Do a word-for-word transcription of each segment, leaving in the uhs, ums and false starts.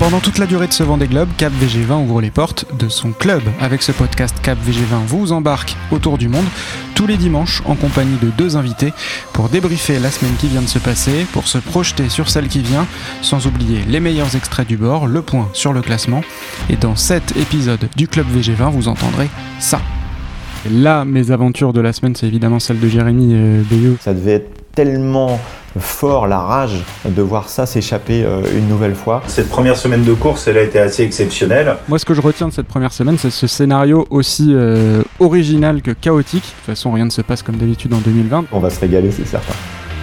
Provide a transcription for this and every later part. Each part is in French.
Pendant toute la durée de ce Vendée Globe, Cap V G vingt ouvre les portes de son club. Avec ce podcast, Cap V G vingt vous embarque autour du monde tous les dimanches en compagnie de deux invités pour débriefer la semaine qui vient de se passer, pour se projeter sur celle qui vient, sans oublier les meilleurs extraits du bord, le point sur le classement. Et dans cet épisode du Club V G vingt, vous entendrez ça. Là, mes aventures de la semaine, c'est évidemment celle de Jérémy euh, Bayou. Ça devait être tellement fort, la rage de voir ça s'échapper euh, une nouvelle fois. Cette première semaine de course, elle a été assez exceptionnelle. Moi, ce que je retiens de cette première semaine, c'est ce scénario aussi euh, original que chaotique. De toute façon, rien ne se passe comme d'habitude en deux mille vingt. On va se régaler, c'est certain.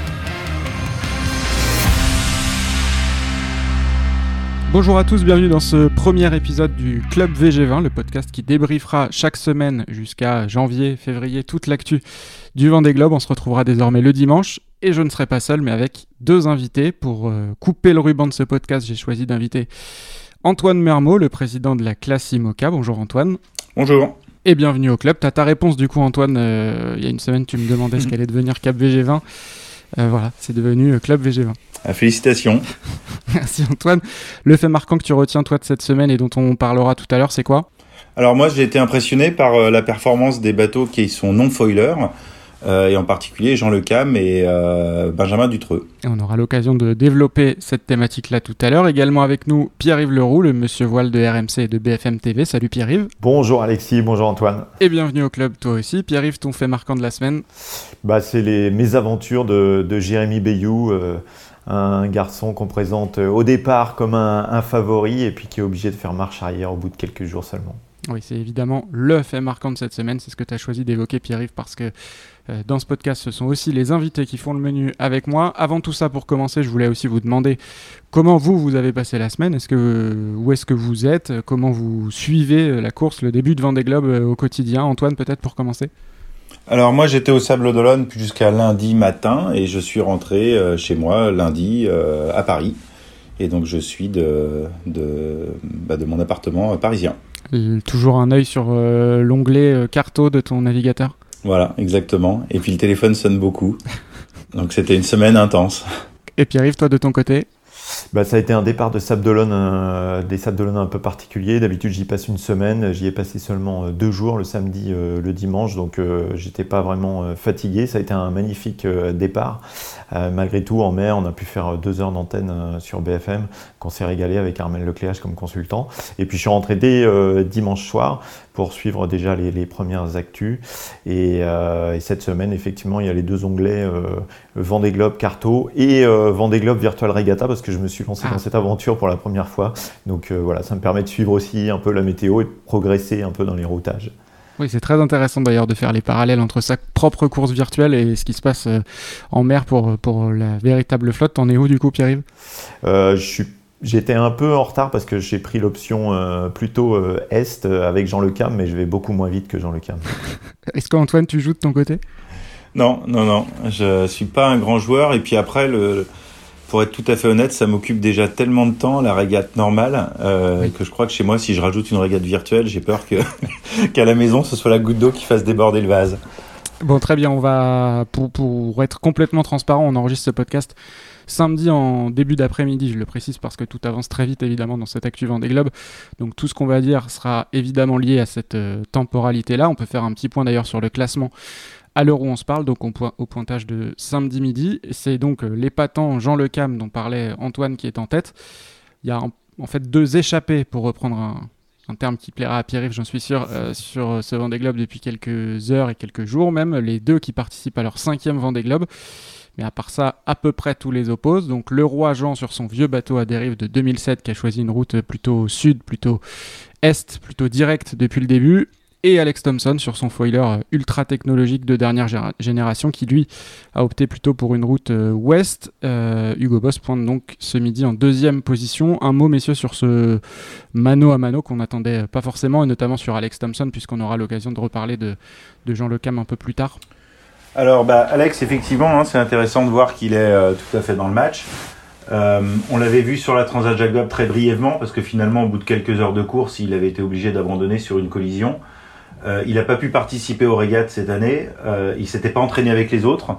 Bonjour à tous, bienvenue dans ce premier épisode du Club V G vingt, le podcast qui débriefera chaque semaine jusqu'à janvier, février, toute l'actu du Vendée Globe. On se retrouvera désormais le dimanche et je ne serai pas seul mais avec deux invités. Pour euh, couper le ruban de ce podcast, j'ai choisi d'inviter Antoine Mermot, le président de la classe IMOCA. Bonjour Antoine. Bonjour. Et bienvenue au club. Tu as ta réponse du coup Antoine, euh, il y a une semaine tu me demandais ce qu'allait devenir Cap V G vingt. Euh, voilà, c'est devenu euh, Club V G vingt. Ah, félicitations. Merci Antoine. Le fait marquant que tu retiens toi de cette semaine et dont on parlera tout à l'heure, c'est quoi ? Alors moi j'ai été impressionné par euh, la performance des bateaux qui sont non-foilers, euh, et en particulier Jean Le Cam et euh, Benjamin Dutreux. Et on aura l'occasion de développer cette thématique-là tout à l'heure. Également avec nous Pierre-Yves Leroux, le monsieur voile de R M C et de B F M T V. Salut Pierre-Yves. Bonjour Alexis, bonjour Antoine. Et bienvenue au club toi aussi. Pierre-Yves, ton fait marquant de la semaine ? Bah, c'est les mésaventures de, de Jérémy Bayou, euh, un garçon qu'on présente au départ comme un, un favori et puis qui est obligé de faire marche arrière au bout de quelques jours seulement. Oui, c'est évidemment le fait marquant de cette semaine. C'est ce que tu as choisi d'évoquer Pierre-Yves parce que euh, dans ce podcast, ce sont aussi les invités qui font le menu avec moi. Avant tout ça, pour commencer, je voulais aussi vous demander comment vous, vous avez passé la semaine. Est-ce que, euh, où est-ce que vous êtes ? Comment vous suivez la course, le début de Vendée Globe euh, au quotidien ? Antoine, peut-être pour commencer ? Alors moi j'étais au Sables d'Olonne jusqu'à lundi matin et je suis rentré euh, chez moi lundi euh, à Paris. Et donc je suis de, de, bah, de mon appartement euh, parisien. Euh, toujours un œil sur euh, l'onglet euh, Carto de ton navigateur ? Voilà, exactement. Et puis le téléphone sonne beaucoup. Donc c'était une semaine intense. Et Pierre-Yves, toi de ton côté ? Bah, ça a été un départ de Sables d'Olonne, euh, des Sables d'Olonne un peu particulier. D'habitude, j'y passe une semaine. J'y ai passé seulement euh, deux jours, le samedi, euh, le dimanche. Donc, euh, j'étais pas vraiment euh, fatigué. Ça a été un magnifique euh, départ. Euh, malgré tout, en mer, on a pu faire euh, deux heures d'antenne euh, sur B F M, qu'on s'est régalé avec Armel Lecléache comme consultant. Et puis, je suis rentré dès euh, dimanche soir pour suivre déjà les, les premières actus. Et, euh, et cette semaine, effectivement, il y a les deux onglets euh, Vendée Globe Carto et euh, Vendée Globe Virtual Regatta parce que je me suis lancé ah. dans cette aventure pour la première fois. Donc euh, voilà, ça me permet de suivre aussi un peu la météo et de progresser un peu dans les routages. Oui, c'est très intéressant d'ailleurs de faire les parallèles entre sa propre course virtuelle et ce qui se passe euh, en mer pour, pour la véritable flotte. T'en es où du coup, Pierre-Yves ? euh, Je suis J'étais un peu en retard parce que j'ai pris l'option euh, plutôt euh, Est euh, avec Jean Le Cam, mais je vais beaucoup moins vite que Jean Le Cam. Est-ce qu'Antoine, tu joues de ton côté ? Non, non, non. Je suis pas un grand joueur. Et puis après, le, pour être tout à fait honnête, ça m'occupe déjà tellement de temps, la régate normale, euh, oui. que je crois que chez moi, si je rajoute une régate virtuelle, j'ai peur que qu'à la maison, ce soit la goutte d'eau qui fasse déborder le vase. Bon, très bien. On va, pour, pour être complètement transparent, on enregistre ce podcast samedi en début d'après-midi, je le précise parce que tout avance très vite évidemment dans cette actu Vendée Globe. Donc tout ce qu'on va dire sera évidemment lié à cette euh, temporalité-là. On peut faire un petit point d'ailleurs sur le classement à l'heure où on se parle, donc au, po- au pointage de samedi midi. C'est donc euh, l'épatant Jean Le Cam dont parlait Antoine qui est en tête. Il y a en, en fait deux échappés, pour reprendre un, un terme qui plaira à Pierre-Yves, j'en suis sûr, euh, sur ce Vendée Globe depuis quelques heures et quelques jours même. Les deux qui participent à leur cinquième Vendée Globe. Mais à part ça, à peu près tous les opposent. Donc le roi Jean sur son vieux bateau à dérive de deux mille sept qui a choisi une route plutôt sud, plutôt est, plutôt directe depuis le début. Et Alex Thompson sur son foiler ultra technologique de dernière géra- génération qui lui a opté plutôt pour une route euh, ouest. Euh, Hugo Boss pointe donc ce midi en deuxième position. Un mot messieurs sur ce mano à mano qu'on n'attendait pas forcément et notamment sur Alex Thompson puisqu'on aura l'occasion de reparler de, de Jean Le Cam un peu plus tard. Alors, bah, Alex, effectivement, hein, c'est intéressant de voir qu'il est euh, tout à fait dans le match. Euh, on l'avait vu sur la Transat Jacques Vabre très brièvement, parce que finalement, au bout de quelques heures de course, il avait été obligé d'abandonner sur une collision. Euh, il n'a pas pu participer aux régates cette année. Euh, il s'était pas entraîné avec les autres.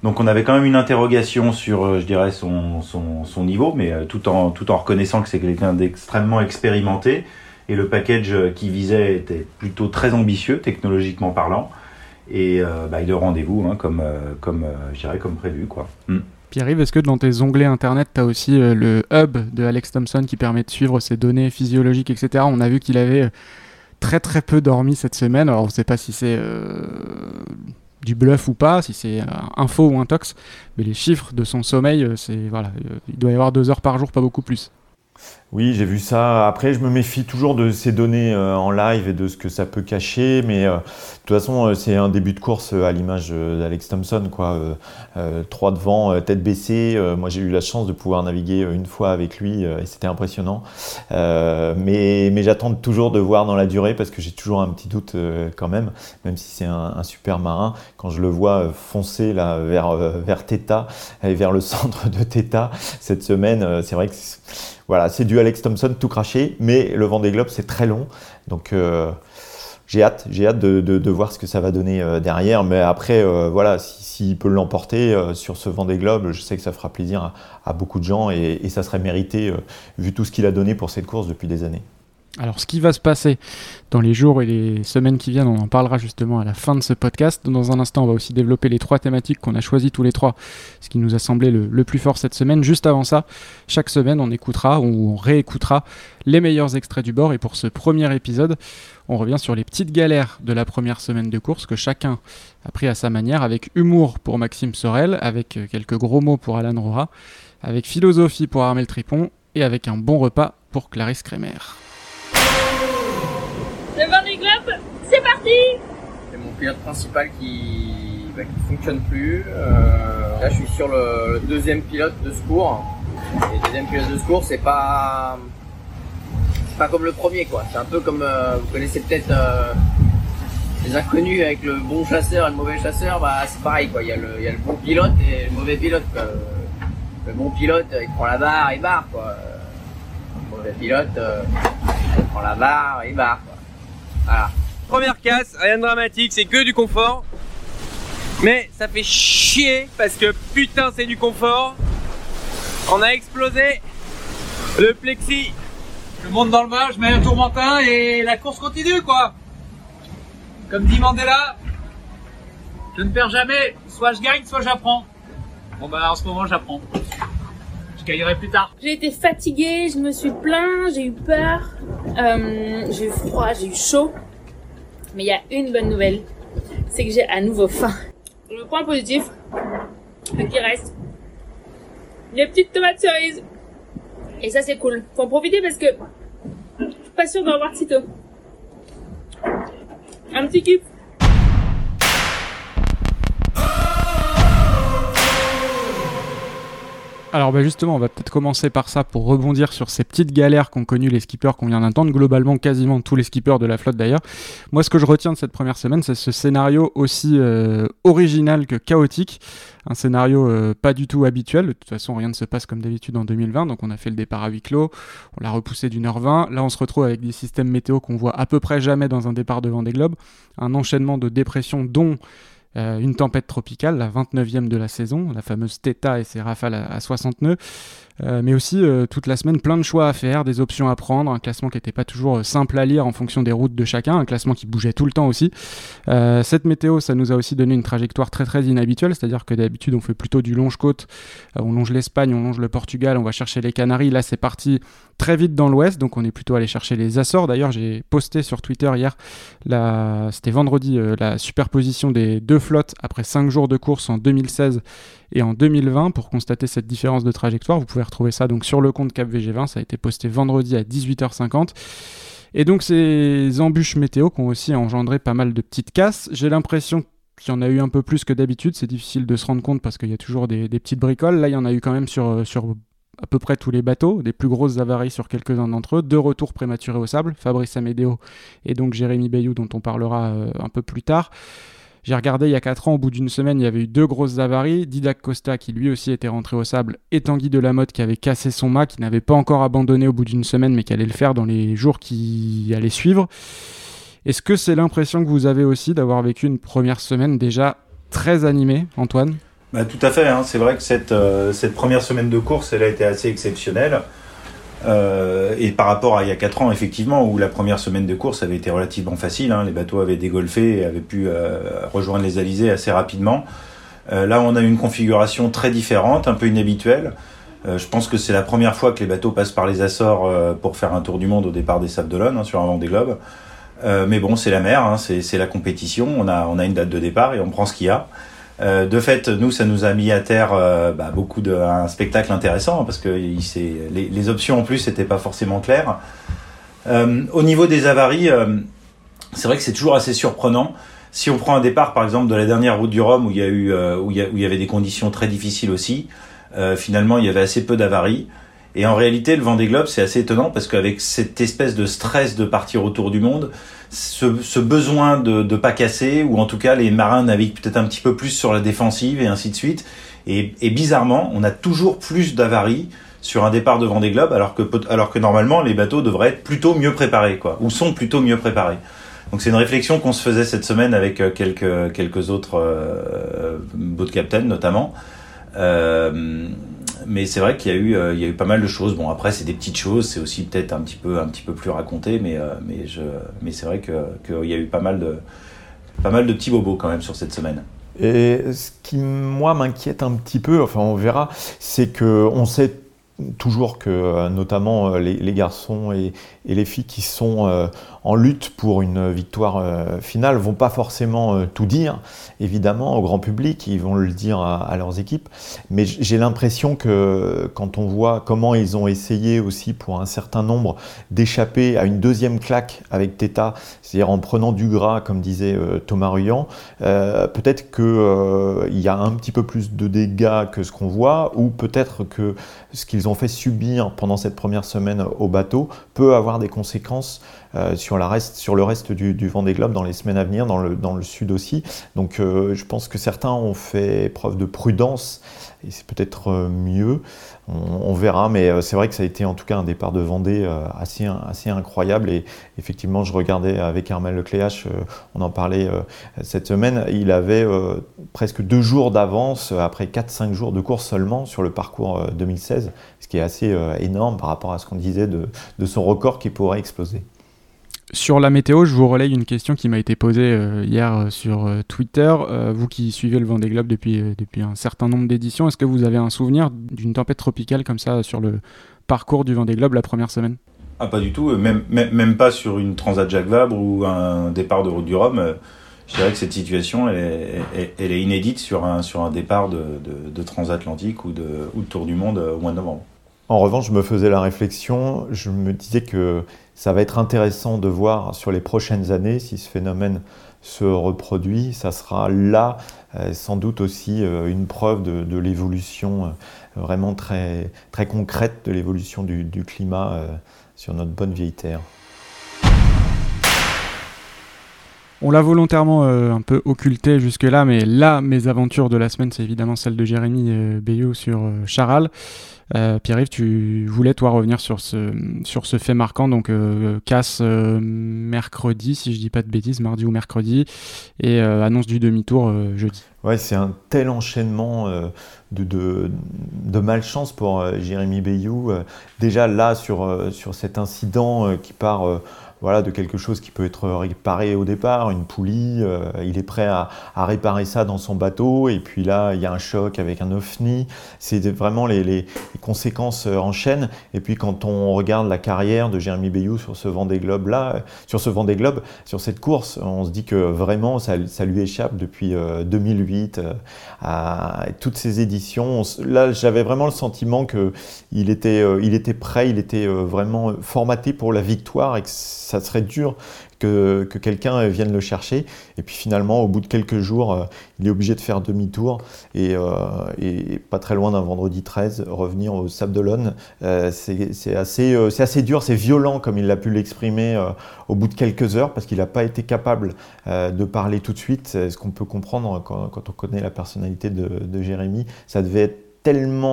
Donc on avait quand même une interrogation sur, euh, je dirais, son, son, son niveau, mais euh, tout en, tout en reconnaissant que c'est quelqu'un d'extrêmement expérimenté. Et le package qu'il visait était plutôt très ambitieux, technologiquement parlant. Et euh, bah, il est au rendez-vous, hein, comme, euh, comme, euh, je dirais, comme prévu, quoi. Mm. Pierre-Yves, est-ce que dans tes onglets internet, tu as aussi euh, le hub de Alex Thompson qui permet de suivre ses données physiologiques, et cetera. On a vu qu'il avait très très peu dormi cette semaine. Alors on ne sait pas si c'est... Euh... du bluff ou pas, si c'est un faux ou un tox, mais les chiffres de son sommeil, c'est voilà, il doit y avoir deux heures par jour, pas beaucoup plus. Oui, j'ai vu ça. Après, je me méfie toujours de ces données euh, en live et de ce que ça peut cacher. Mais euh, de toute façon, euh, c'est un début de course euh, à l'image euh, d'Alex Thompson, quoi. Euh, euh, trois devant, euh, tête baissée. Euh, moi, j'ai eu la chance de pouvoir naviguer une fois avec lui euh, et c'était impressionnant. Euh, mais mais j'attends toujours de voir dans la durée parce que j'ai toujours un petit doute euh, quand même, même si c'est un, un super marin. Quand je le vois euh, foncer là vers euh, vers Theta et vers le centre de Theta cette semaine, euh, c'est vrai que c'est, voilà, c'est du Alex Thompson tout craché, mais le Vendée Globe c'est très long, donc euh, j'ai hâte, j'ai hâte de, de, de voir ce que ça va donner euh, derrière. Mais après, euh, voilà, s'il si peut l'emporter euh, sur ce Vendée Globe, je sais que ça fera plaisir à, à beaucoup de gens et, et ça serait mérité euh, vu tout ce qu'il a donné pour cette course depuis des années. Alors, ce qui va se passer dans les jours et les semaines qui viennent, on en parlera justement à la fin de ce podcast. Dans un instant, on va aussi développer les trois thématiques qu'on a choisies tous les trois, ce qui nous a semblé le, le plus fort cette semaine. Juste avant ça, chaque semaine, on écoutera ou on réécoutera les meilleurs extraits du bord. Et pour ce premier épisode, on revient sur les petites galères de la première semaine de course que chacun a pris à sa manière, avec humour pour Maxime Sorel, avec quelques gros mots pour Alan Rora, avec philosophie pour Armel Tripon et avec un bon repas pour Clarisse Kremer. Le Vendée Globe, c'est parti! C'est mon pilote principal qui bah, qui fonctionne plus. Euh, là, je suis sur le, le deuxième pilote de secours. Et le deuxième pilote de secours, c'est pas c'est pas comme le premier, quoi. C'est un peu comme euh, vous connaissez peut-être euh, les inconnus avec le bon chasseur et le mauvais chasseur. Bah, c'est pareil, quoi. Il y a le il y a le bon pilote et le mauvais pilote, quoi. Le bon pilote, il prend la barre, il barre, quoi. Le mauvais pilote, euh, il prend la barre, il barre, quoi. Voilà. Première casse, rien de dramatique, c'est que du confort. Mais ça fait chier parce que putain c'est du confort. On a explosé le plexi. Je monte dans le bas, je mets un tourmentin et la course continue, quoi. Comme dit Mandela, je ne perds jamais, soit je gagne, soit j'apprends. Bon bah en ce moment j'apprends. Je gagnerai plus tard. J'ai été fatiguée, je me suis plaint, j'ai eu peur, euh, j'ai eu froid, j'ai eu chaud. Mais il y a une bonne nouvelle, c'est que j'ai à nouveau faim. Le point positif, ce qui reste, des petites tomates cerises. Et ça c'est cool. Faut en profiter parce que je suis pas sûre d'en avoir de sitôt. Un petit kiff. Alors bah justement, on va peut-être commencer par ça pour rebondir sur ces petites galères qu'ont connues les skippers qu'on vient d'entendre, globalement quasiment tous les skippers de la flotte d'ailleurs. Moi, ce que je retiens de cette première semaine, c'est ce scénario aussi euh, original que chaotique, un scénario euh, pas du tout habituel. De toute façon, rien ne se passe comme d'habitude en deux mille vingt, donc on a fait le départ à huis clos, on l'a repoussé d'une heure vingt. Là, on se retrouve avec des systèmes météo qu'on voit à peu près jamais dans un départ de Vendée Globe, un enchaînement de dépressions dont Euh, une tempête tropicale, la vingt-neuvième de la saison, la fameuse Theta et ses rafales à, à soixante nœuds, euh, mais aussi euh, toute la semaine plein de choix à faire, des options à prendre, un classement qui n'était pas toujours euh, simple à lire en fonction des routes de chacun, un classement qui bougeait tout le temps aussi. Euh, cette météo, ça nous a aussi donné une trajectoire très très inhabituelle, c'est-à-dire que d'habitude on fait plutôt du longe-côte, euh, on longe l'Espagne, on longe le Portugal, on va chercher les Canaries, là c'est parti très vite dans l'ouest, donc on est plutôt allé chercher les Açores. D'ailleurs j'ai posté sur Twitter hier, la... c'était vendredi, euh, la superposition des deux flottes après cinq jours de course en deux mille seize et en deux mille vingt pour constater cette différence de trajectoire. Vous pouvez retrouver ça donc sur le compte Cap V G vingt, ça a été posté vendredi à dix-huit heures cinquante. Et donc ces embûches météo qui ont aussi engendré pas mal de petites casses. J'ai l'impression qu'il y en a eu un peu plus que d'habitude, c'est difficile de se rendre compte parce qu'il y a toujours des, des petites bricoles. Là il y en a eu quand même sur, sur à peu près tous les bateaux, des plus grosses avaries sur quelques-uns d'entre eux, deux retours prématurés au sable, Fabrice Amédéo et donc Jérémy Bayou dont on parlera euh, un peu plus tard. J'ai regardé il y a quatre ans, au bout d'une semaine, il y avait eu deux grosses avaries. Didac Costa, qui lui aussi était rentré au sable, et Tanguy Delamotte, qui avait cassé son mât, qui n'avait pas encore abandonné au bout d'une semaine, mais qui allait le faire dans les jours qui allaient suivre. Est-ce que c'est l'impression que vous avez aussi d'avoir vécu une première semaine déjà très animée, Antoine ? Bah, tout à fait, hein. C'est vrai que cette, euh, cette première semaine de course, elle a été assez exceptionnelle. Euh, et par rapport à il y a quatre ans, effectivement, où la première semaine de course avait été relativement facile, hein. Les bateaux avaient dégolfé et avaient pu euh, rejoindre les alizés assez rapidement. Euh, là, on a une configuration très différente, un peu inhabituelle. Euh, je pense que c'est la première fois que les bateaux passent par les Açores euh, pour faire un tour du monde au départ des Sables d'Olonne, hein, sur un Vendée Globe. Euh, mais bon, c'est la mer, hein, c'est, c'est la compétition. On a, on a une date de départ et on prend ce qu'il y a. Euh, de fait, nous, ça nous a mis à terre euh, bah, beaucoup de un spectacle intéressant, parce que il, c'est, les, les options en plus n'étaient pas forcément claires. Euh, au niveau des avaries, euh, c'est vrai que c'est toujours assez surprenant. Si on prend un départ, par exemple, de la dernière route du Rhum, où il y a eu, euh, où il y a, où il y avait des conditions très difficiles aussi, euh, finalement, il y avait assez peu d'avaries. Et en réalité, le Vendée Globe, c'est assez étonnant, parce qu'avec cette espèce de stress de partir autour du monde, ce, ce besoin de de pas casser, ou en tout cas les marins naviguent peut-être un petit peu plus sur la défensive et ainsi de suite. Et, et bizarrement, on a toujours plus d'avaries sur un départ de Vendée Globe, alors que alors que normalement les bateaux devraient être plutôt mieux préparés, quoi, ou sont plutôt mieux préparés. Donc c'est une réflexion qu'on se faisait cette semaine avec quelques quelques autres euh, boat captains notamment. Euh, mais c'est vrai qu'il y a eu euh, il y a eu pas mal de choses. Bon, après c'est des petites choses, c'est aussi peut-être un petit peu un petit peu plus raconté, mais euh, mais je mais c'est vrai que qu'il y a eu pas mal de pas mal de petits bobos quand même sur cette semaine. Et ce qui moi m'inquiète un petit peu, enfin on verra, c'est que on sait toujours que notamment les, les garçons et, et les filles qui sont euh, en lutte pour une victoire euh, finale vont pas forcément euh, tout dire, évidemment, au grand public, ils vont le dire à, à leurs équipes, mais j'ai l'impression que quand on voit comment ils ont essayé aussi pour un certain nombre d'échapper à une deuxième claque avec Teta, c'est-à-dire en prenant du gras, comme disait euh, Thomas Ruyant, euh, peut-être qu'il euh, y a un petit peu plus de dégâts que ce qu'on voit, ou peut-être que ce qu'ils ont fait subir pendant cette première semaine au bateau peut avoir des conséquences euh, sur, la reste, sur le reste du, du Vendée Globe dans les semaines à venir, dans le, dans le sud aussi. Donc euh, je pense que certains ont fait preuve de prudence et c'est peut-être euh, mieux. On, on verra, mais euh, c'est vrai que ça a été en tout cas un départ de Vendée euh, assez, assez incroyable. Et effectivement, je regardais avec Armel Lecléache, euh, on en parlait euh, cette semaine, il avait euh, presque deux jours d'avance après quatre cinq jours de course seulement sur le parcours euh, deux mille seize, ce qui est assez euh, énorme par rapport à ce qu'on disait de, de son record qui pourrait exploser. Sur la météo, je vous relaye une question qui m'a été posée euh, hier euh, sur euh, Twitter. Euh, vous qui suivez le Vendée Globe depuis, euh, depuis un certain nombre d'éditions, est-ce que vous avez un souvenir d'une tempête tropicale comme ça sur le parcours du Vendée Globe la première semaine ? Ah, pas du tout, même, même, même pas sur une Transat Jacques Vabre ou un départ de Route du Rhum. Je dirais que cette situation, elle est, elle est inédite sur un, sur un départ de, de, de transatlantique ou de, ou de Tour du Monde au mois de novembre. En revanche, je me faisais la réflexion, je me disais que ça va être intéressant de voir sur les prochaines années si ce phénomène se reproduit. Ça sera là euh, sans doute aussi euh, une preuve de, de l'évolution euh, vraiment très, très concrète de l'évolution du, du climat euh, sur notre bonne vieille terre. On l'a volontairement euh, un peu occulté jusque-là, mais là, mes aventures de la semaine, c'est évidemment celle de Jérémy euh, Bayou sur euh, Charal. Euh, Pierre-Yves, tu voulais, toi, revenir sur ce, sur ce fait marquant, donc euh, casse euh, mercredi, si je dis pas de bêtises, mardi ou mercredi, et euh, annonce du demi-tour euh, jeudi. Ouais, c'est un tel enchaînement euh, de, de, de malchance pour euh, Jérémy Bayou. Euh, déjà là, sur, euh, sur cet incident euh, qui part... Euh, Voilà, de quelque chose qui peut être réparé au départ, une poulie, euh, il est prêt à, à réparer ça dans son bateau, et puis là, il y a un choc avec un ovni, c'est vraiment les, les, les conséquences en chaîne. Et puis quand on regarde la carrière de Jérémy Bayou sur ce Vendée Globe là, sur ce Vendée Globe, sur cette course, on se dit que vraiment ça, ça lui échappe depuis euh, deux mille huit, euh, à toutes ces éditions. On, là, j'avais vraiment le sentiment que il était, euh, il était prêt, il était euh, vraiment formaté pour la victoire, et que ça serait dur que, que quelqu'un vienne le chercher. Et puis finalement, au bout de quelques jours, euh, il est obligé de faire demi-tour et, euh, et pas très loin d'un vendredi treize, revenir au Sables d'Olonne. Euh, c'est, c'est, assez, euh, c'est assez dur, c'est violent comme il a pu l'exprimer euh, au bout de quelques heures, parce qu'il n'a pas été capable euh, de parler tout de suite. C'est ce qu'on peut comprendre quand, quand on connaît la personnalité de, de Jérémy. Ça devait être tellement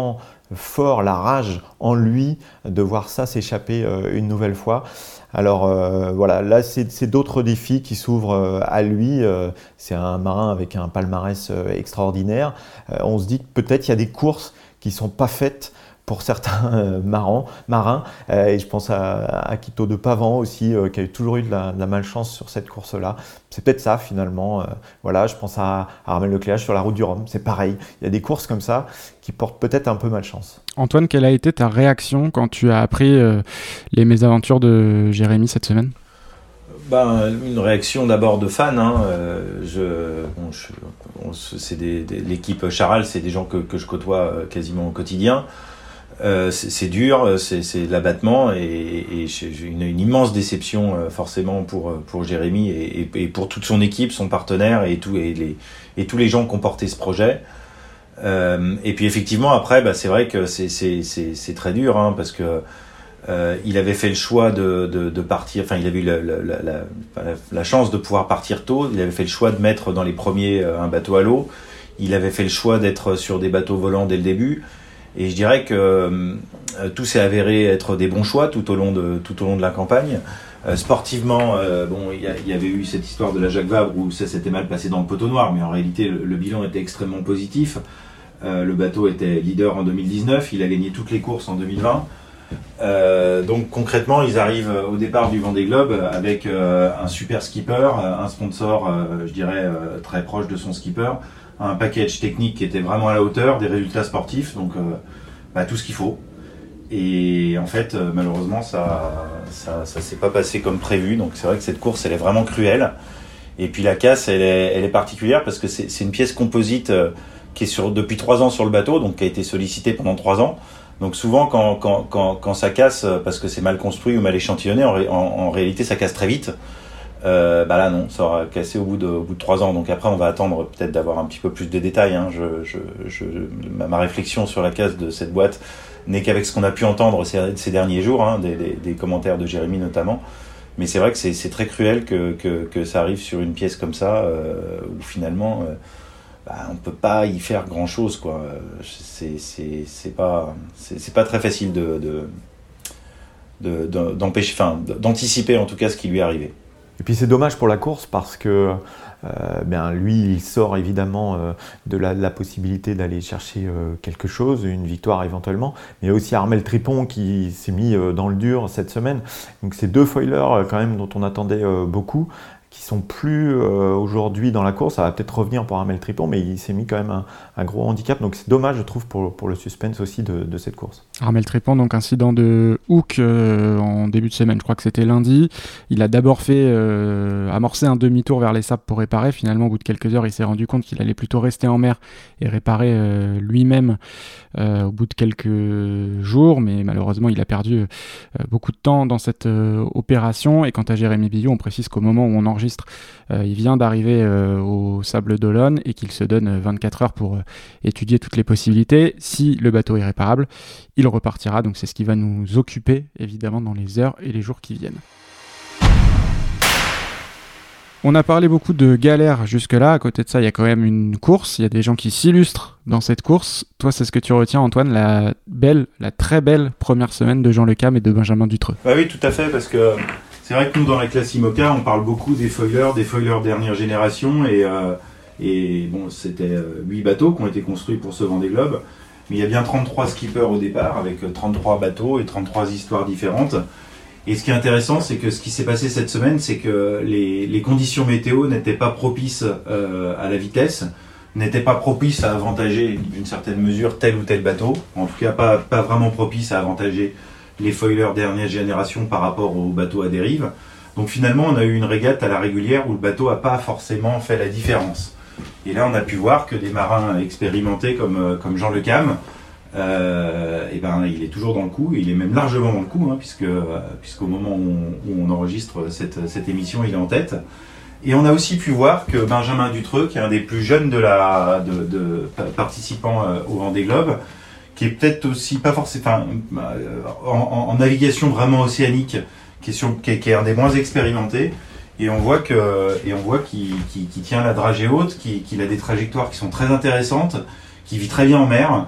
fort, la rage en lui de voir ça s'échapper euh, une nouvelle fois. Alors euh, voilà, là c'est, c'est d'autres défis qui s'ouvrent euh, à lui. Euh, c'est un marin avec un palmarès euh, extraordinaire. Euh, on se dit que peut-être il y a des courses qui ne sont pas faites pour certains euh, marins. marins. Euh, et je pense à, à Quito de Pavan aussi, euh, qui a toujours eu de la, de la malchance sur cette course-là. C'est peut-être ça finalement. Euh, voilà, je pense à, à Armel Lecléache sur la route du Rhum. C'est pareil. Il y a des courses comme ça qui portent peut-être un peu malchance. Antoine, quelle a été ta réaction quand tu as appris euh, les mésaventures de Jérémy cette semaine ? Ben, une réaction d'abord de fan. Hein. Euh, je, bon, je, on, c'est des, des, l'équipe Charal, c'est des gens que, que je côtoie quasiment au quotidien. Euh, c'est, c'est dur, c'est, c'est l'abattement et, et j'ai une, une immense déception euh, forcément pour pour Jérémy et, et, et pour toute son équipe, son partenaire et tout et les et tous les gens qui ont porté ce projet. Euh, et puis effectivement après, bah, c'est vrai que c'est c'est c'est, c'est très dur hein, parce que euh, il avait fait le choix de de, de partir. Enfin, il avait eu la, la, la, la, la chance de pouvoir partir tôt. Il avait fait le choix de mettre dans les premiers euh, un bateau à l'eau. Il avait fait le choix d'être sur des bateaux volants dès le début. Et je dirais que euh, tout s'est avéré être des bons choix tout au long de tout au long de la campagne. Euh, sportivement, euh, bon, il y, y avait eu cette histoire de la Jacques Vabre où ça s'était mal passé dans le poteau noir, mais en réalité le, le bilan était extrêmement positif. Euh, le bateau était leader en deux mille dix-neuf, il a gagné toutes les courses en deux mille vingt. Euh, donc concrètement, ils arrivent au départ du Vendée Globe avec euh, un super skipper, un sponsor, euh, je dirais euh, très proche de son skipper. Un package technique qui était vraiment à la hauteur des résultats sportifs, donc euh, bah, tout ce qu'il faut. Et en fait, euh, malheureusement, ça, ça, ça s'est pas passé comme prévu. Donc c'est vrai que cette course, elle est vraiment cruelle. Et puis la casse, elle est, elle est particulière parce que c'est, c'est une pièce composite euh, qui est sur depuis trois ans sur le bateau, donc qui a été sollicitée pendant trois ans. Donc souvent, quand, quand, quand, quand ça casse parce que c'est mal construit ou mal échantillonné, en, ré, en, en réalité, ça casse très vite. Euh, bah là non, ça aura cassé au bout de au bout de trois ans. Donc après on va attendre peut-être d'avoir un petit peu plus de détails. Hein. Je, je, je, ma, ma réflexion sur la casse de cette boîte n'est qu'avec ce qu'on a pu entendre ces, ces derniers jours, hein, des, des, des commentaires de Jérémy notamment. Mais c'est vrai que c'est, c'est très cruel que, que, que ça arrive sur une pièce comme ça euh, où finalement euh, bah, on peut pas y faire grand chose quoi. C'est c'est c'est pas c'est, c'est pas très facile de, de, de, de d'empêcher, enfin d'anticiper en tout cas ce qui lui est arrivé. Et puis c'est dommage pour la course parce que euh, bien, lui, il sort évidemment euh, de, la, de la possibilité d'aller chercher euh, quelque chose, une victoire éventuellement, mais il y a aussi Armel Tripon qui s'est mis euh, dans le dur cette semaine. Donc c'est deux foilers euh, quand même dont on attendait euh, beaucoup, qui sont plus euh, aujourd'hui dans la course. Ça va peut-être revenir pour Armel Tripon, mais il s'est mis quand même un, un gros handicap. Donc c'est dommage, je trouve, pour, pour le suspense aussi de, de cette course. Armel Tripon, donc incident de hook euh, en début de semaine, je crois que c'était lundi. Il a d'abord fait euh, amorcer un demi-tour vers les sables pour réparer. Finalement, au bout de quelques heures, il s'est rendu compte qu'il allait plutôt rester en mer et réparer euh, lui-même euh, au bout de quelques jours. Mais malheureusement, il a perdu euh, beaucoup de temps dans cette euh, opération. Et quant à Jérémy Billot, on précise qu'au moment où on enregistre, euh, il vient d'arriver euh, au Sable d'Olonne et qu'il se donne vingt-quatre heures pour euh, étudier toutes les possibilités. Si le bateau est réparable, il repartira. Donc c'est ce qui va nous occuper évidemment dans les heures et les jours qui viennent. On a parlé beaucoup de galères jusque-là. À côté de ça, il y a quand même une course. Il y a des gens qui s'illustrent dans cette course. Toi, c'est ce que tu retiens, Antoine, la belle, la très belle première semaine de Jean Le Cam et de Benjamin Dutreux. Bah oui, tout à fait, parce que c'est vrai que nous, dans la classe IMOCA, on parle beaucoup des foilers, des foilers dernière génération. Et, euh, et bon, c'était huit bateaux qui ont été construits pour ce Vendée Globe. Mais il y a bien trente-trois skippers au départ, avec trente-trois bateaux et trente-trois histoires différentes. Et ce qui est intéressant, c'est que ce qui s'est passé cette semaine, c'est que les, les conditions météo n'étaient pas propices euh, à la vitesse, n'étaient pas propices à avantager d'une certaine mesure tel ou tel bateau. En tout cas, pas, pas vraiment propices à avantager les foilers dernière génération par rapport aux bateaux à dérive. Donc finalement, on a eu une régate à la régulière où le bateau n'a pas forcément fait la différence. Et là, on a pu voir que des marins expérimentés comme, comme Jean Le Cam, euh, et ben, il est toujours dans le coup, il est même largement dans le coup, hein, puisque, puisqu'au moment où on, où on enregistre cette, cette émission, il est en tête. Et on a aussi pu voir que Benjamin Dutreux, qui est un des plus jeunes de la, de, de participants au Vendée Globe, qui est peut-être aussi pas forcément, enfin, en, en, en navigation vraiment océanique, qui est, sur, qui est, qui est un des moins expérimentés. Et on voit que, et on voit qu'il, qu'il, qu'il tient la dragée haute, qu'il, qu'il a des trajectoires qui sont très intéressantes, qui vit très bien en mer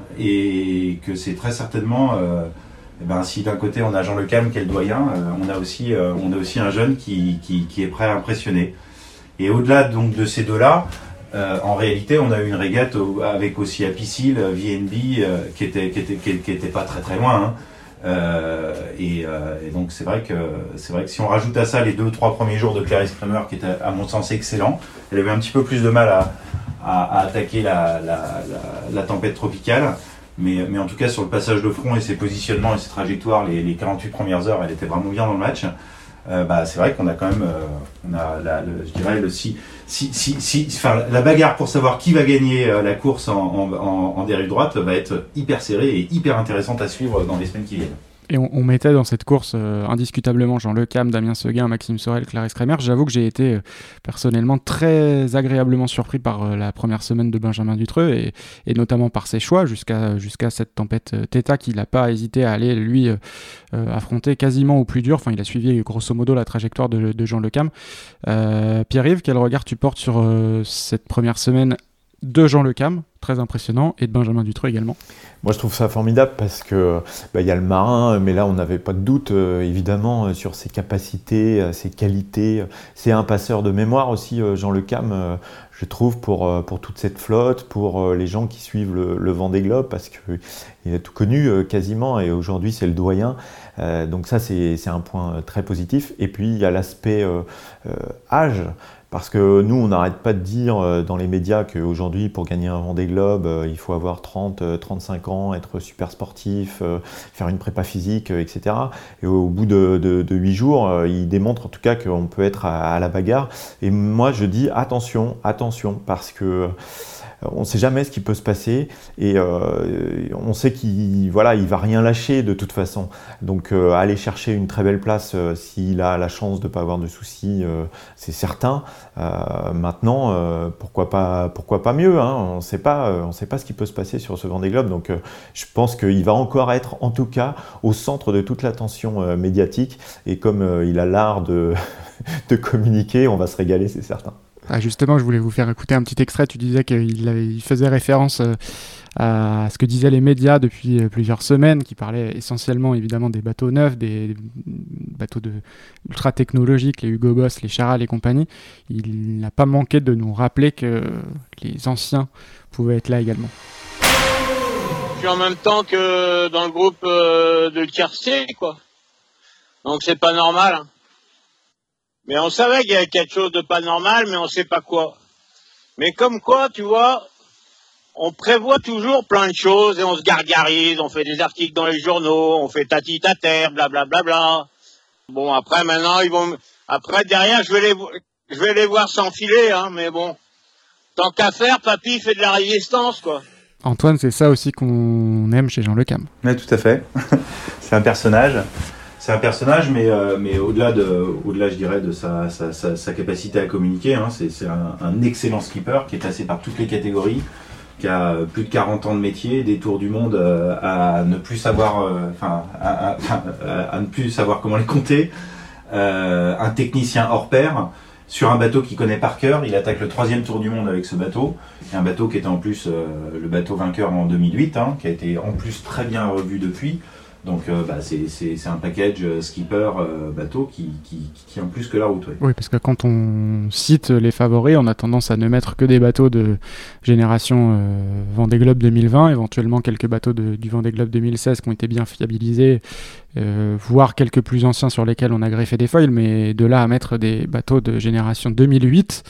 et que c'est très certainement, euh, eh ben, si d'un côté on a Jean Le Cam qui est le doyen, euh, on a aussi, euh, on a aussi un jeune qui, qui, qui est prêt à impressionner. Et au-delà donc de ces deux-là, euh, en réalité, on a eu une régate au, avec aussi Apicil, V N B, euh, qui était, qui était, qui, qui était pas très très loin. Hein. Euh, et, euh, et donc c'est vrai que c'est vrai que si on rajoute à ça les deux trois premiers jours de Clarisse Kramer, qui étaient à mon sens excellents, elle avait un petit peu plus de mal à, à, à attaquer la, la, la, la tempête tropicale. Mais, mais en tout cas, sur le passage de front et ses positionnements et ses trajectoires, les, les quarante-huit premières heures, elle était vraiment bien dans le match. Euh, bah, c'est vrai qu'on a quand même, euh, on a la, le, je dirais le si, si, si, si, enfin, la bagarre pour savoir qui va gagner euh, la course en, en, en, en dérive droite va être hyper serrée et hyper intéressante à suivre dans les semaines qui viennent. Et on, on mettait dans cette course euh, indiscutablement Jean Le Cam, Damien Seguin, Maxime Sorel, Clarisse Kramer. J'avoue que j'ai été euh, personnellement très agréablement surpris par euh, la première semaine de Benjamin Dutreux et, et notamment par ses choix jusqu'à, jusqu'à cette tempête euh, Theta qu'il n'a pas hésité à aller lui euh, euh, affronter quasiment au plus dur. Enfin, il a suivi grosso modo la trajectoire de, de Jean Le Cam. Euh, Pierre-Yves, quel regard tu portes sur euh, cette première semaine de Jean Le Cam, très impressionnant, et de Benjamin Dutreux également? Moi, je trouve ça formidable parce que bah, y a le marin, mais là, on n'avait pas de doute, euh, évidemment, euh, sur ses capacités, euh, ses qualités. C'est un passeur de mémoire aussi, euh, Jean Le Cam, euh, je trouve, pour, euh, pour toute cette flotte, pour euh, les gens qui suivent le, le Vendée Globe, parce qu'il a tout connu euh, quasiment, et aujourd'hui, c'est le doyen. Euh, donc ça, c'est, c'est un point euh, très positif. Et puis, il y a l'aspect euh, euh, âge. Parce que nous, on n'arrête pas de dire dans les médias qu'aujourd'hui, pour gagner un Vendée Globe, il faut avoir trente, trente-cinq ans, être super sportif, faire une prépa physique, et cetera. Et au bout de, de, de huit jours, il démontre en tout cas qu'on peut être à, à la bagarre. Et moi, je dis attention, attention, parce que on ne sait jamais ce qui peut se passer et euh, on sait qu'il voilà, il va rien lâcher de toute façon. Donc euh, aller chercher une très belle place euh, s'il a la chance de ne pas avoir de soucis, euh, c'est certain. Euh, maintenant, euh, pourquoi pas, pourquoi pas mieux, hein, on ne sait pas, euh, on sait pas ce qui peut se passer sur ce Vendée Globe. Donc euh, je pense qu'il va encore être, en tout cas, au centre de toute l'attention euh, médiatique. Et comme euh, il a l'art de, de communiquer, on va se régaler, c'est certain. Ah justement, je voulais vous faire écouter un petit extrait. Tu disais qu'il avait, il faisait référence euh, à ce que disaient les médias depuis euh, plusieurs semaines, qui parlaient essentiellement évidemment des bateaux neufs, des, des bateaux de, ultra technologiques, les Hugo Boss, les Charal et compagnie. Il n'a pas manqué de nous rappeler que les anciens pouvaient être là également. Je suis en même temps que dans le groupe euh, de tiercé, quoi. Donc c'est pas normal. Hein. Mais on savait qu'il y avait quelque chose de pas normal, mais on sait pas quoi. Mais comme quoi, tu vois, on prévoit toujours plein de choses et on se gargarise, on fait des articles dans les journaux, on fait tati tater, blablabla. Bla bla. Bon, après, maintenant, ils vont, après, derrière, je vais les, je vais les voir s'enfiler, hein, mais bon. Tant qu'à faire, papy fait de la résistance, quoi. Antoine, c'est ça aussi qu'on aime chez Jean Le Cam. Oui, tout à fait. C'est un personnage. C'est un personnage, mais, euh, mais au-delà, de, au-delà, je dirais, de sa, sa, sa, sa capacité à communiquer, hein, c'est, c'est un, un excellent skipper qui est passé par toutes les catégories, qui a plus de quarante ans de métier, des tours du monde euh, à ne plus savoir, euh, enfin, à, à, à, à ne plus savoir comment les compter, euh, un technicien hors pair, sur un bateau qu'il connaît par cœur. Il attaque le troisième tour du monde avec ce bateau, et un bateau qui était en plus euh, le bateau vainqueur en deux mille huit, hein, qui a été en plus très bien revu depuis. Donc euh, bah, c'est, c'est, c'est un package euh, skipper euh, bateau qui, qui, qui tient plus que la route. Ouais. Oui, parce que quand on cite les favoris, on a tendance à ne mettre que des bateaux de génération euh, Vendée Globe deux mille vingt, éventuellement quelques bateaux de, du Vendée Globe deux mille seize qui ont été bien fiabilisés, euh, voire quelques plus anciens sur lesquels on a greffé des foils, mais de là à mettre des bateaux de génération deux mille huit,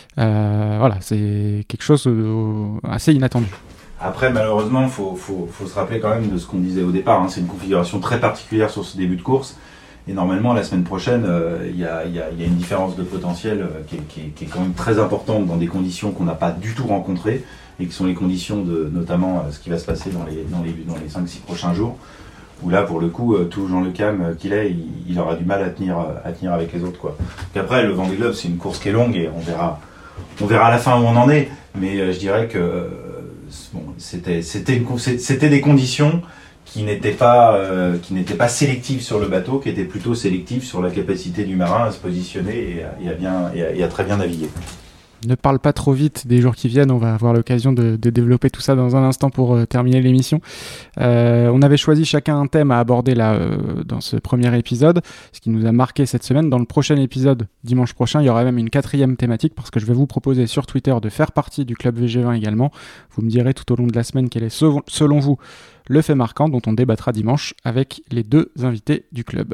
euh, voilà, c'est quelque chose euh, assez inattendu. Après, malheureusement, il faut, faut, faut se rappeler quand même de ce qu'on disait au départ. Hein. C'est une configuration très particulière sur ce début de course. Et normalement, la semaine prochaine, il euh, y, a, y, a, y a une différence de potentiel euh, qui, est, qui, est, qui est quand même très importante dans des conditions qu'on n'a pas du tout rencontrées et qui sont les conditions de, notamment, euh, ce qui va se passer dans les, dans les, dans les cinq six prochains jours. Où là, pour le coup, euh, tout Jean Le Cam euh, qu'il est, il, il aura du mal à tenir, à tenir avec les autres, quoi. Donc après, le Vendée Globe, c'est une course qui est longue et on verra, on verra à la fin où on en est. Mais euh, je dirais que euh, bon, c'était, c'était, une, c'était des conditions qui n'étaient pas, euh, qui n'étaient pas sélectives sur le bateau, qui étaient plutôt sélectives sur la capacité du marin à se positionner et à, et à, bien, et à, et à très bien naviguer. ne parle pas trop vite des jours qui viennent, on va avoir l'occasion de, de développer tout ça dans un instant pour euh, terminer l'émission. Euh, on avait choisi chacun un thème à aborder là euh, dans ce premier épisode, ce qui nous a marqué cette semaine. Dans le prochain épisode, dimanche prochain, il y aura même une quatrième thématique parce que je vais vous proposer sur Twitter de faire partie du Club V G vingt également. Vous me direz tout au long de la semaine quel est selon, selon vous le fait marquant dont on débattra dimanche avec les deux invités du club.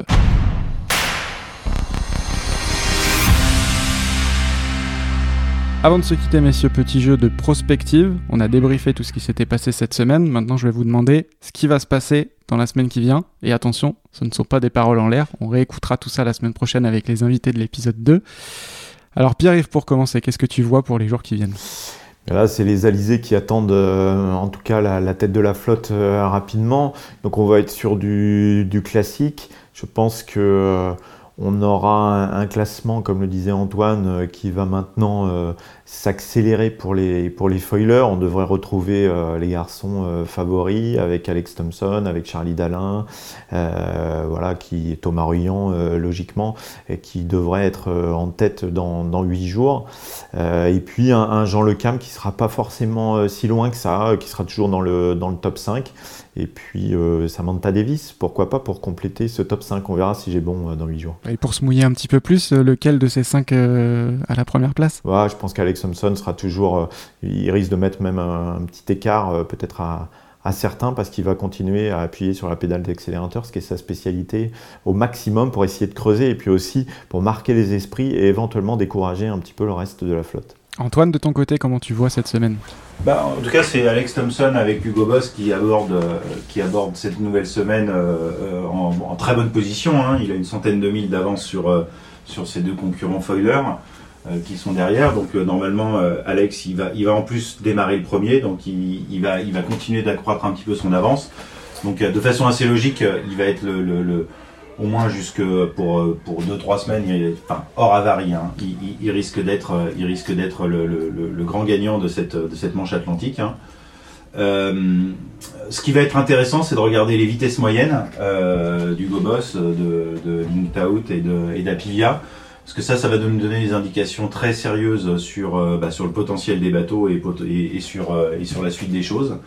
Avant de se quitter, messieurs, petit jeu de prospective. On a débriefé tout ce qui s'était passé cette semaine. Maintenant, je vais vous demander ce qui va se passer dans la semaine qui vient. Et attention, ce ne sont pas des paroles en l'air. On réécoutera tout ça la semaine prochaine avec les invités de l'épisode deux. Alors, Pierre-Yves, pour commencer, qu'est-ce que tu vois pour les jours qui viennent ? Là, c'est les alizés qui attendent, euh, en tout cas, la, la tête de la flotte euh, rapidement. Donc, on va être sur du, du classique. Je pense que... Euh, On aura un, un classement, comme le disait Antoine, euh, qui va maintenant euh, s'accélérer pour les, pour les foilers. On devrait retrouver euh, les garçons euh, favoris avec Alex Thompson, avec Charlie Dalin, euh, voilà, qui, Thomas Ruyant, euh, logiquement, et qui devrait être euh, en tête dans, dans huit jours. Euh, et puis un, un Jean Le Cam qui ne sera pas forcément euh, si loin que ça, euh, qui sera toujours dans le, dans le top cinq. Et puis euh, Samantha Davis, pourquoi pas, pour compléter ce top cinq. On verra si j'ai bon euh, dans huit jours. Et pour se mouiller un petit peu plus, euh, lequel de ces cinq euh, à la première place ? Ouais, je pense qu'Alex Thompson sera toujours... Euh, il risque de mettre même un, un petit écart euh, peut-être à, à certains parce qu'il va continuer à appuyer sur la pédale d'accélérateur, ce qui est sa spécialité, au maximum pour essayer de creuser et puis aussi pour marquer les esprits et éventuellement décourager un petit peu le reste de la flotte. Antoine, de ton côté, comment tu vois cette semaine ? Bah, en tout cas, c'est Alex Thompson avec Hugo Boss qui aborde, euh, qui aborde cette nouvelle semaine euh, en, en très bonne position. Hein. Il a une centaine de milles d'avance sur, euh, sur ses deux concurrents foilers euh, qui sont derrière. Donc euh, normalement, euh, Alex, il va, il va en plus démarrer le premier, donc il, il, va, il va continuer d'accroître un petit peu son avance. Donc euh, de façon assez logique, euh, il va être le, le, le au moins jusque pour pour deux trois semaines, il, enfin hors avarie, hein, il, il, il risque d'être il risque d'être le, le, le grand gagnant de cette de cette manche atlantique. Hein. Euh, ce qui va être intéressant, c'est de regarder les vitesses moyennes euh, du Gobos, de de Linktaout et de et d'Apilia, parce que ça, ça va nous donner des indications très sérieuses sur euh, bah, sur le potentiel des bateaux et et, et sur euh, et sur la suite des choses.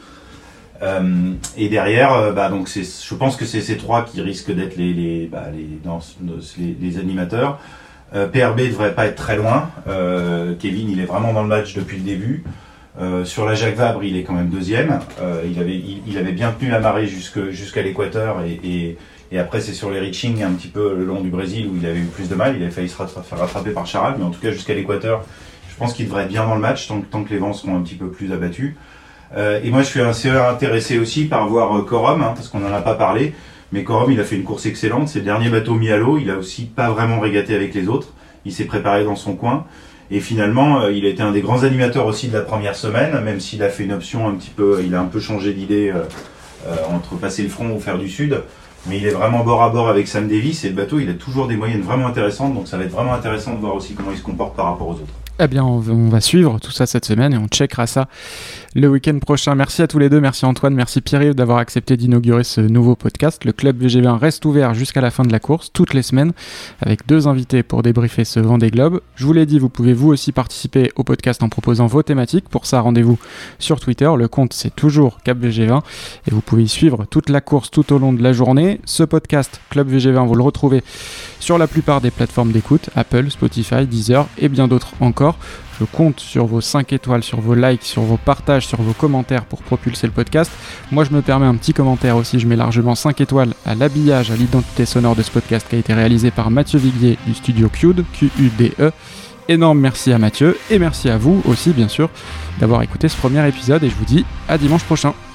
Euh, et derrière, euh, bah, donc c'est, je pense que c'est ces trois qui risquent d'être les, les, bah, les, dans, les, les animateurs. Euh, P R B devrait pas être très loin. Euh, Kevin, il est vraiment dans le match depuis le début. Euh, sur la Jacques Vabre, il est quand même deuxième. Euh, il avait, il, il avait bien tenu la marée jusque, jusqu'à l'équateur et, et, et après c'est sur les reachings un petit peu le long du Brésil où il avait eu plus de mal. Il avait failli se faire rattraper par Charal, mais en tout cas jusqu'à l'équateur, je pense qu'il devrait être bien dans le match tant, tant que les vents seront un petit peu plus abattus. Euh, et moi, je suis assez intéressé aussi par voir euh, Corum, hein, parce qu'on n'en a pas parlé. Mais Corum, il a fait une course excellente. C'est le dernier bateau mis à l'eau. Il a aussi pas vraiment régaté avec les autres. Il s'est préparé dans son coin. Et finalement, euh, il a été un des grands animateurs aussi de la première semaine, même s'il a fait une option un petit peu, il a un peu changé d'idée euh, euh, entre passer le front ou faire du sud. Mais il est vraiment bord à bord avec Sam Davis. Et le bateau, il a toujours des moyennes vraiment intéressantes. Donc ça va être vraiment intéressant de voir aussi comment il se comporte par rapport aux autres. Eh bien, on va suivre tout ça cette semaine et on checkera ça le week-end prochain. Merci à tous les deux, merci Antoine, merci Pierre-Yves d'avoir accepté d'inaugurer ce nouveau podcast. Le Club V G vingt reste ouvert jusqu'à la fin de la course, toutes les semaines, avec deux invités pour débriefer ce Vendée Globe. Je vous l'ai dit, vous pouvez vous aussi participer au podcast en proposant vos thématiques. Pour ça, rendez-vous sur Twitter. Le compte, c'est toujours Cap V G vingt et vous pouvez y suivre toute la course tout au long de la journée. Ce podcast, Club V G vingt, vous le retrouvez sur la plupart des plateformes d'écoute, Apple, Spotify, Deezer et bien d'autres encore. Je compte sur vos cinq étoiles, sur vos likes, sur vos partages, sur vos commentaires pour propulser le podcast. Moi, je me permets un petit commentaire aussi. Je mets largement cinq étoiles à l'habillage, à l'identité sonore de ce podcast qui a été réalisé par Mathieu Viguier du studio Q U D, Q U D E. Énorme merci à Mathieu et merci à vous aussi, bien sûr, d'avoir écouté ce premier épisode et je vous dis à dimanche prochain.